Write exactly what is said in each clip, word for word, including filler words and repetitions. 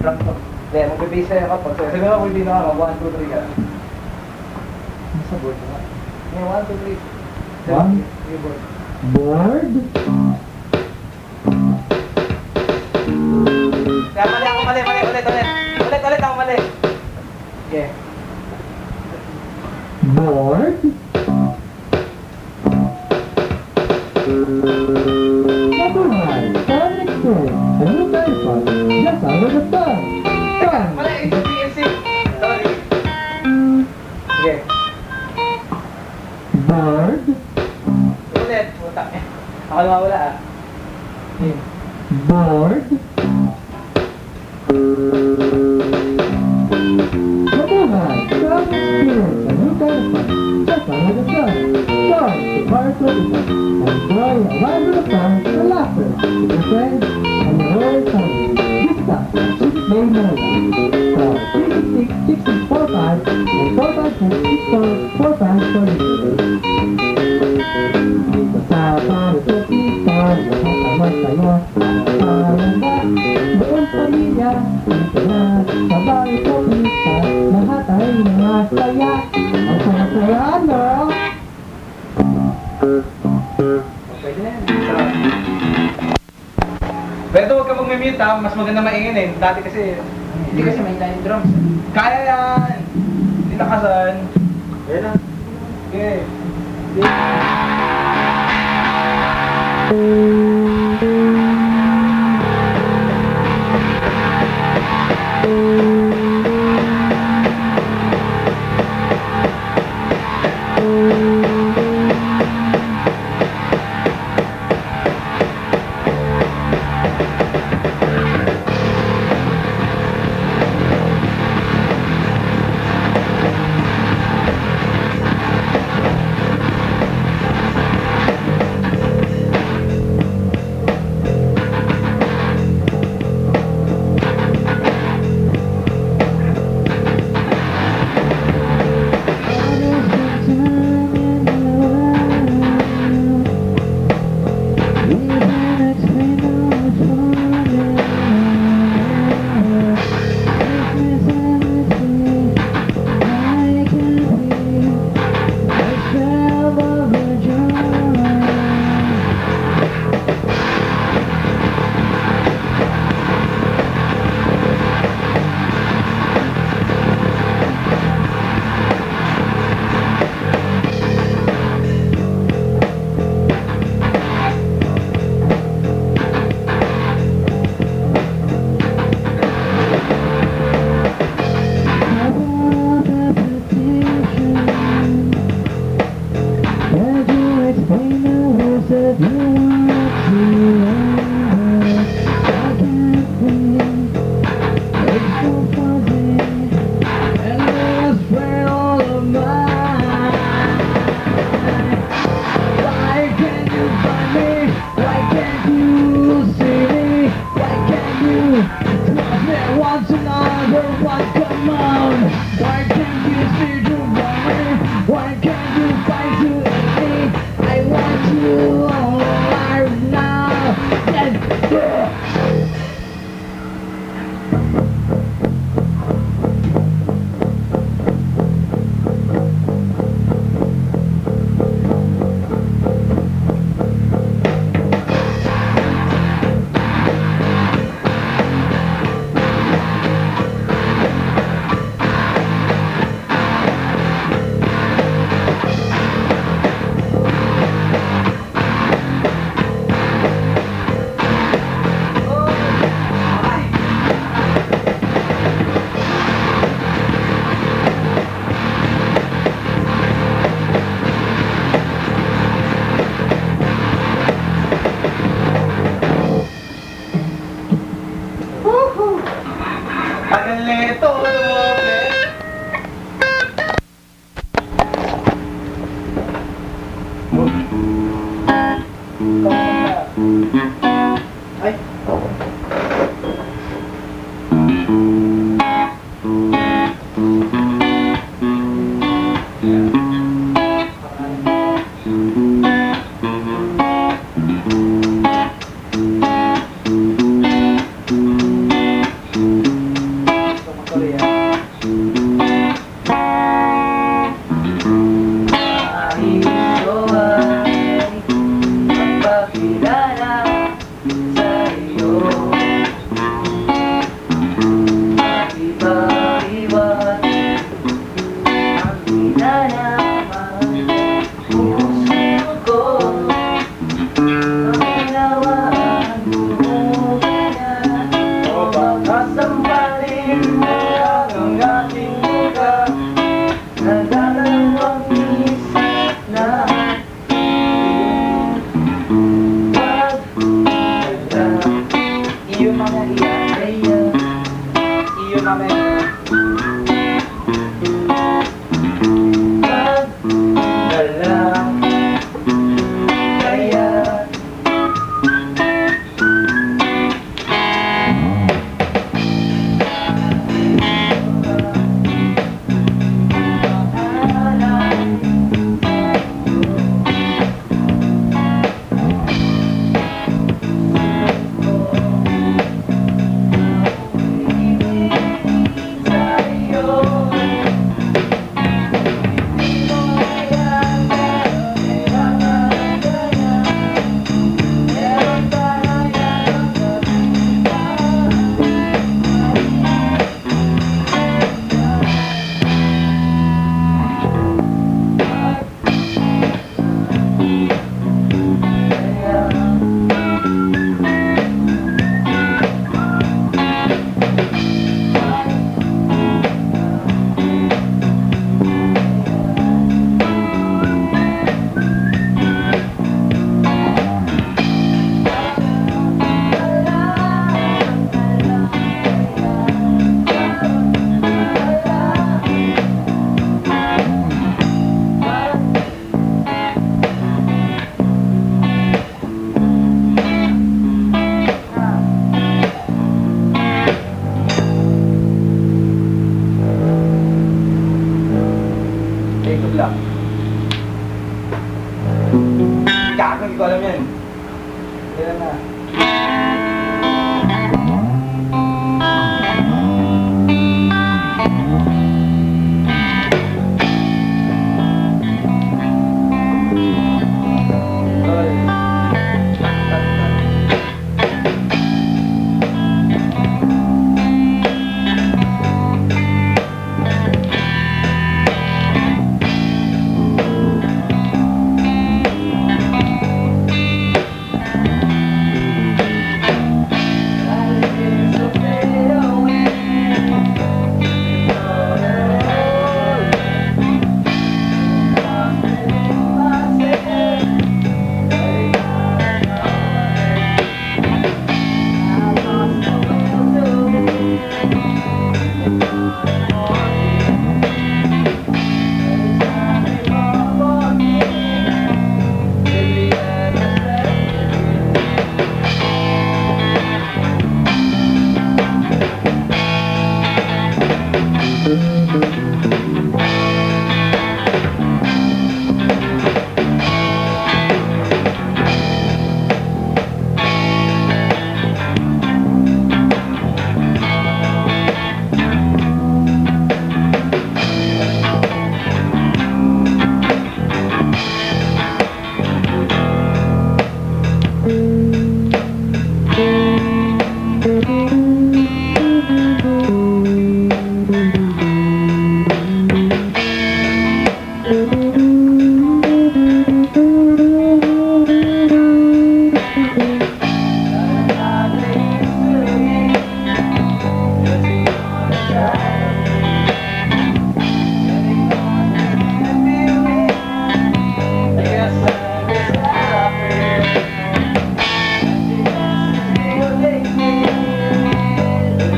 Drum to. Hindi, mag-base sa'yo ka po. Sabi mo, kung hindi na ako, one, two, three ka. Nasa board na. Ngayon, one, two, three. One. Yung board. Board? Kaya mali ako, mali, mali, ulit, ulit. Ulit, ulit ako, mali. Okay. Board? Mabuhay! Parang experience. Ano tayo pa? Just out of the sun. Sun! Mali, A C, A C. Sorry. Okay. Board? Ulit, puta. Ako lumawala ah. Okay. Board? Mabuhay! Parang experience. Ano tayo pa? Just out of the sun. Sun! The part of the sun. Enjoy a ride of the sun and laughter with your friends and your whole family. This time, six May Mola. Call three six six, six six four five and four five six, six four four five for delivery. Dito sa Parisotista, lahat ay masaya. Paranda, buong pamilya, dito na sa Parisotista, lahat ay masaya. Ang saya-saya, ano? Pwede na yan. Sarap. Pero huwag ka mag-mute ha, mas maganda maingin eh. Dati kasi, Hindi kasi may line drums. kaya yan! Hindi nakasan. Yan na. Okay.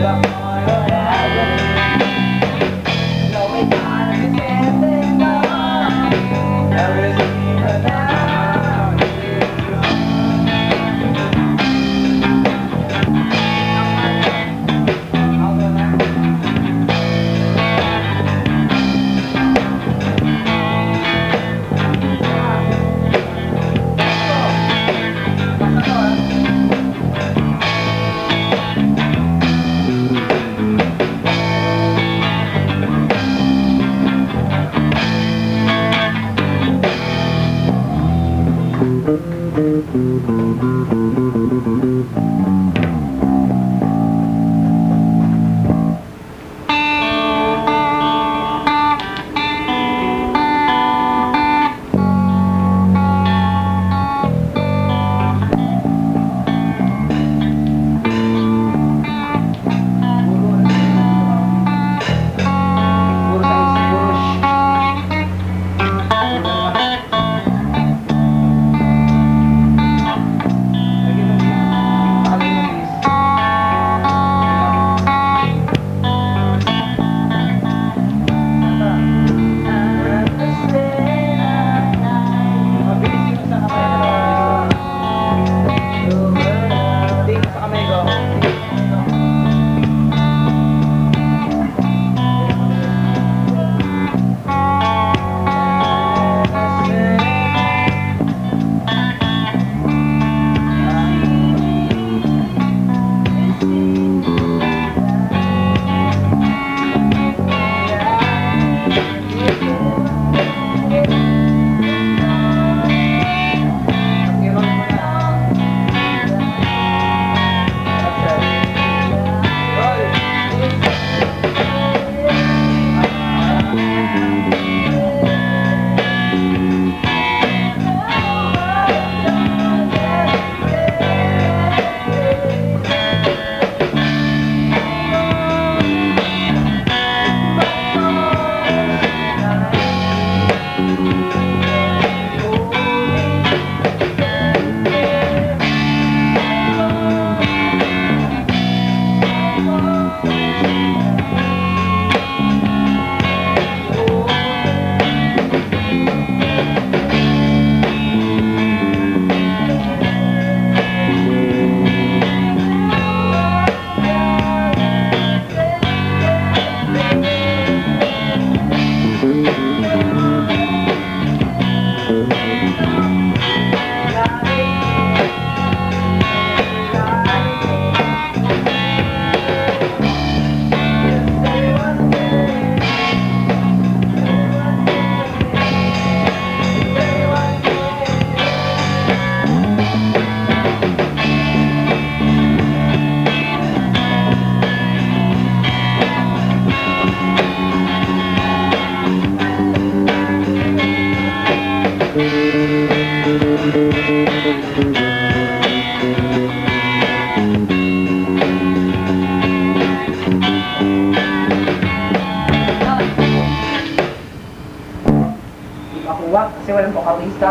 Makuha kasi walang vocalista.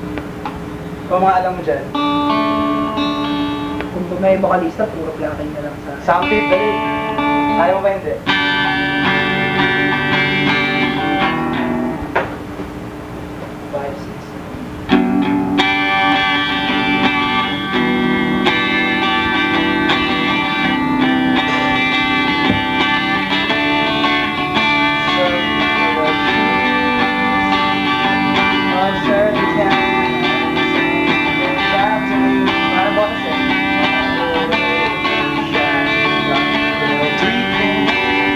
Kung mga alam mo dyan. Kung may vocalista, puro plakin na lang sa... Sound tip, dali. Ayaw mo ba hindi? five, six. Three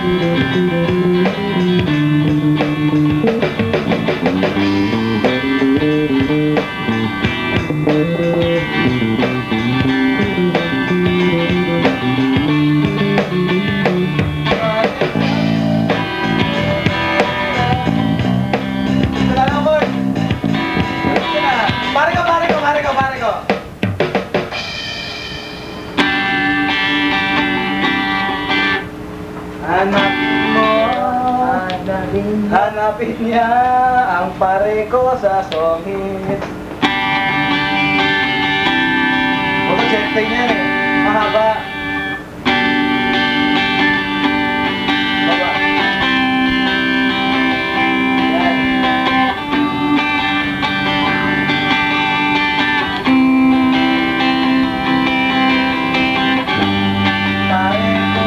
Wala na, boy. Ito na. Pare ko, pare ko, pare ko, pare ko. Hanapin mo, Hanapin mo. hanapin niya ang pare ko sa songit. Huwag ang check niya eh. Mahaba. Baba. Yan. Pare ko.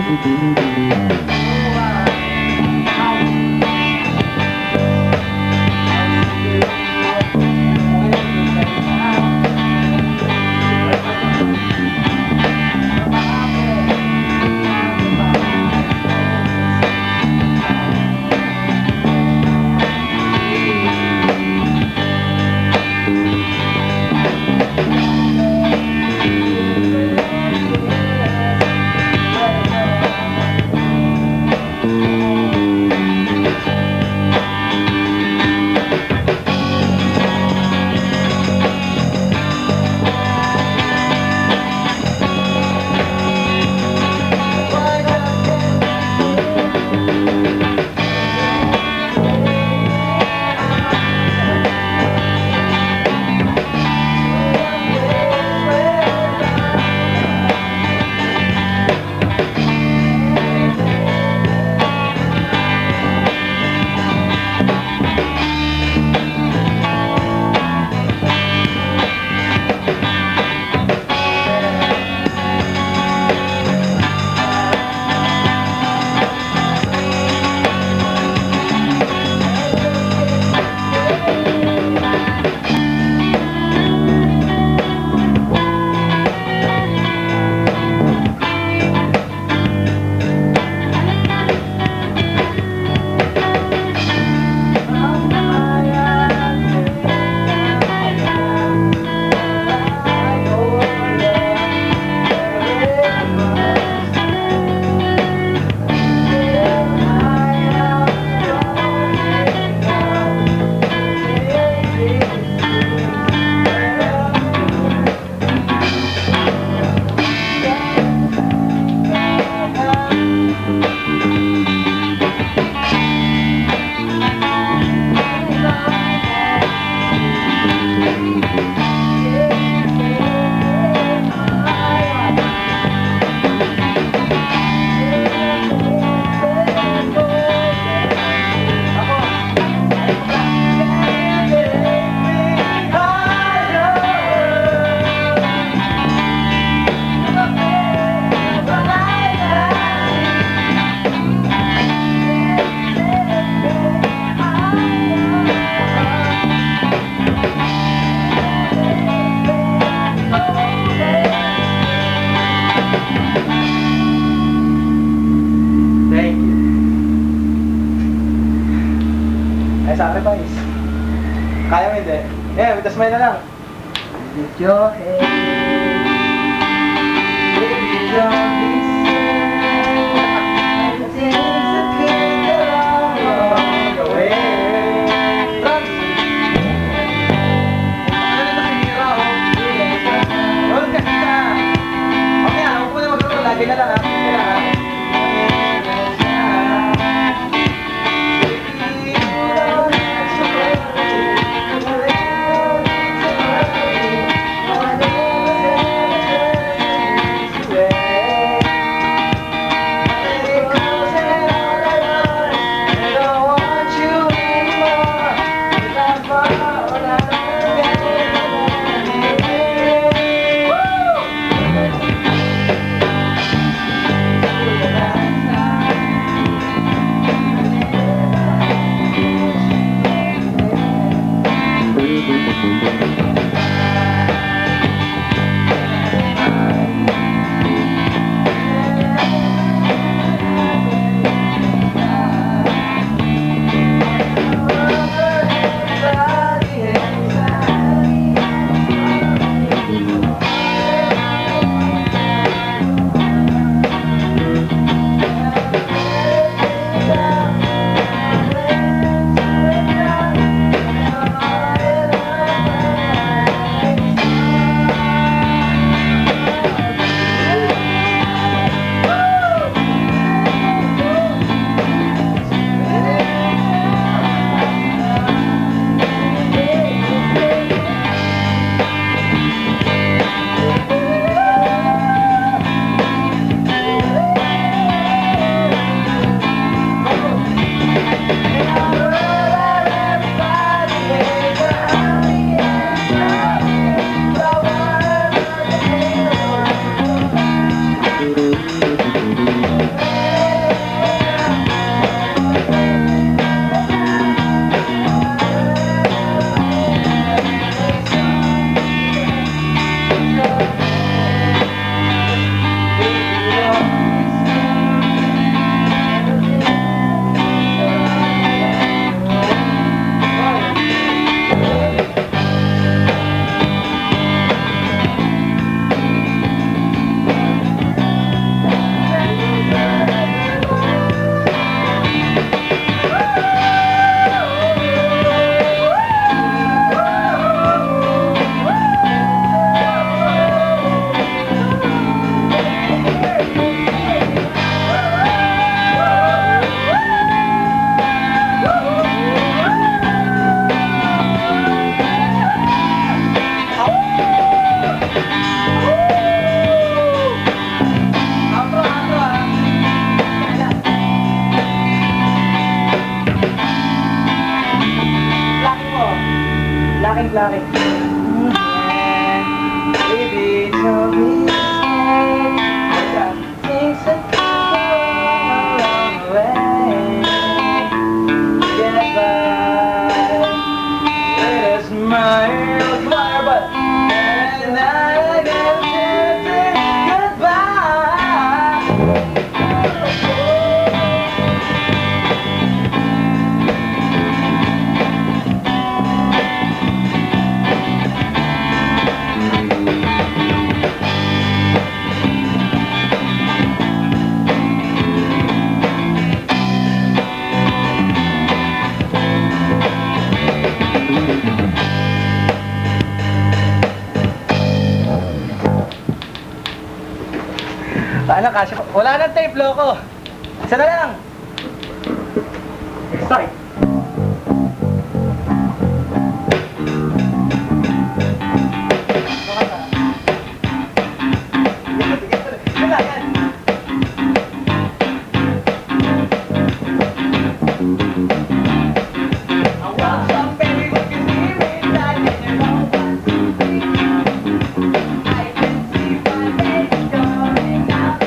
Sacrifice. Kaya mo hindi? Eh, with a smile na lang. Lift your head. Baby, don't listen. It takes a good along the way. Trans! Ano nito si Mira, oh? Roll ka kita. Okay, ah, huwag mo na mag-roll. Lagi na lang, ah. Okay lang, ah. Way. Lucky. Baby, tell me I got things that go along the way. Get by with a smile, smile, but and I get to say goodbye. Ano, kasi wala nang tape, loko. Isa na lang. Start. Yan na, yan. I want some baby who can see me like in your own one, two, three. I can see my baby going out.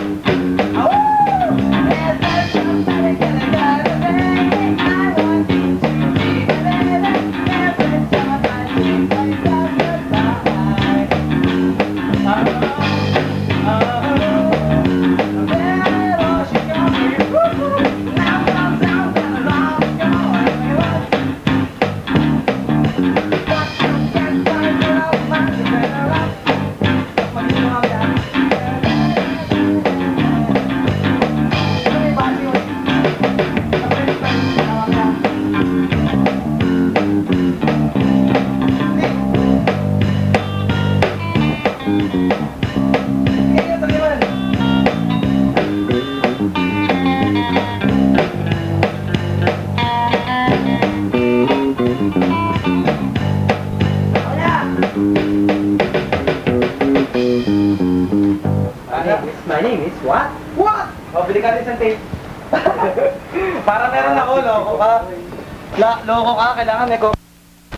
My name is what? What? O, bili ka rin isang tape. Para meron ako, loko ka. La, loko ka, kailangan may ko.